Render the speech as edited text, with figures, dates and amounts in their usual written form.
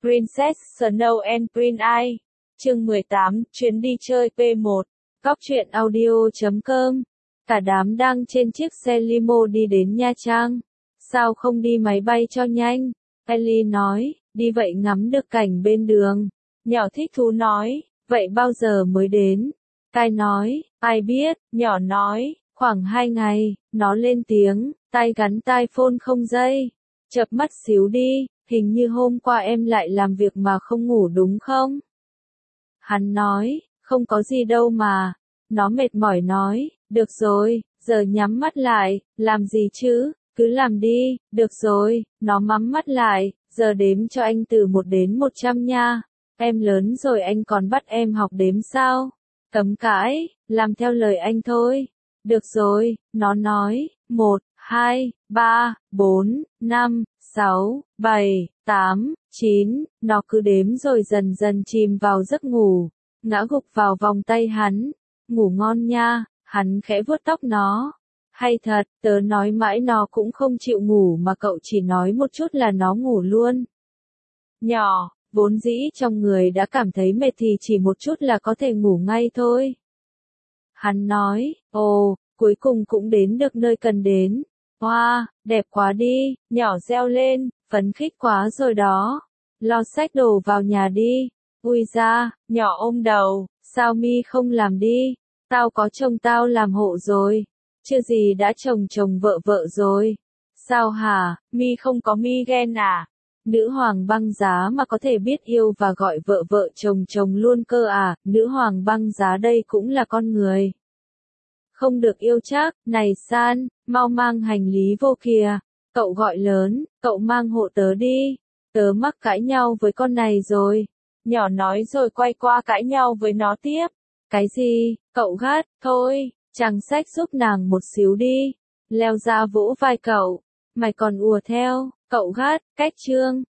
Princess Snow and Prince Ai. Chương 18, chuyến đi chơi P1. Cóc truyện audio.com. Cả đám đang trên chiếc xe limo đi đến Nha Trang. Sao không đi máy bay cho nhanh? Ellie nói, đi vậy ngắm được cảnh bên đường. Nhỏ thích thú nói, vậy bao giờ mới đến? Kai nói, ai biết, nhỏ nói, khoảng 2 ngày, nó lên tiếng, tai gắn tai phone không dây. Chợp mắt xíu đi, hình như hôm qua em lại làm việc mà không ngủ đúng không? Hắn nói, không có gì đâu mà. Nó mệt mỏi nói, được rồi, giờ nhắm mắt lại, làm gì chứ, cứ làm đi, được rồi, nó mắm mắt lại, giờ đếm cho anh từ 1 đến 100 nha. Em lớn rồi anh còn bắt em học đếm sao? Cấm cãi, làm theo lời anh thôi. Được rồi, nó nói, 1, 2, 3, 4, 5, 6, 7, 8, 9, nó cứ đếm rồi dần dần chìm vào giấc ngủ, ngã gục vào vòng tay hắn. Ngủ ngon nha, hắn khẽ vuốt tóc nó. Hay thật, tớ nói mãi nó cũng không chịu ngủ mà cậu chỉ nói một chút là nó ngủ luôn. Nhỏ, vốn dĩ trong người đã cảm thấy mệt thì chỉ một chút là có thể ngủ ngay thôi. Hắn nói, ồ, cuối cùng cũng đến được nơi cần đến. Wow, đẹp quá đi, nhỏ reo lên, phấn khích quá rồi đó. Lo xách đồ vào nhà đi. Ui da, nhỏ ôm đầu, sao mi không làm đi? Tao có chồng tao làm hộ rồi. Chưa gì đã chồng vợ rồi. Sao hả, mi không có mi ghen à? Nữ hoàng băng giá mà có thể biết yêu và gọi vợ chồng luôn cơ à? Nữ hoàng băng giá đây cũng là con người. Không được yêu chắc, này San, mau mang hành lý vô kìa. Cậu gọi lớn, cậu mang hộ tớ đi. Tớ mắc cãi nhau với con này rồi. Nhỏ nói rồi quay qua cãi nhau với nó tiếp. Cái gì, cậu gắt, thôi, chàng xách giúp nàng một xíu đi. Leo ra vỗ vai cậu. Mày còn ùa theo, cậu gắt, cách chương.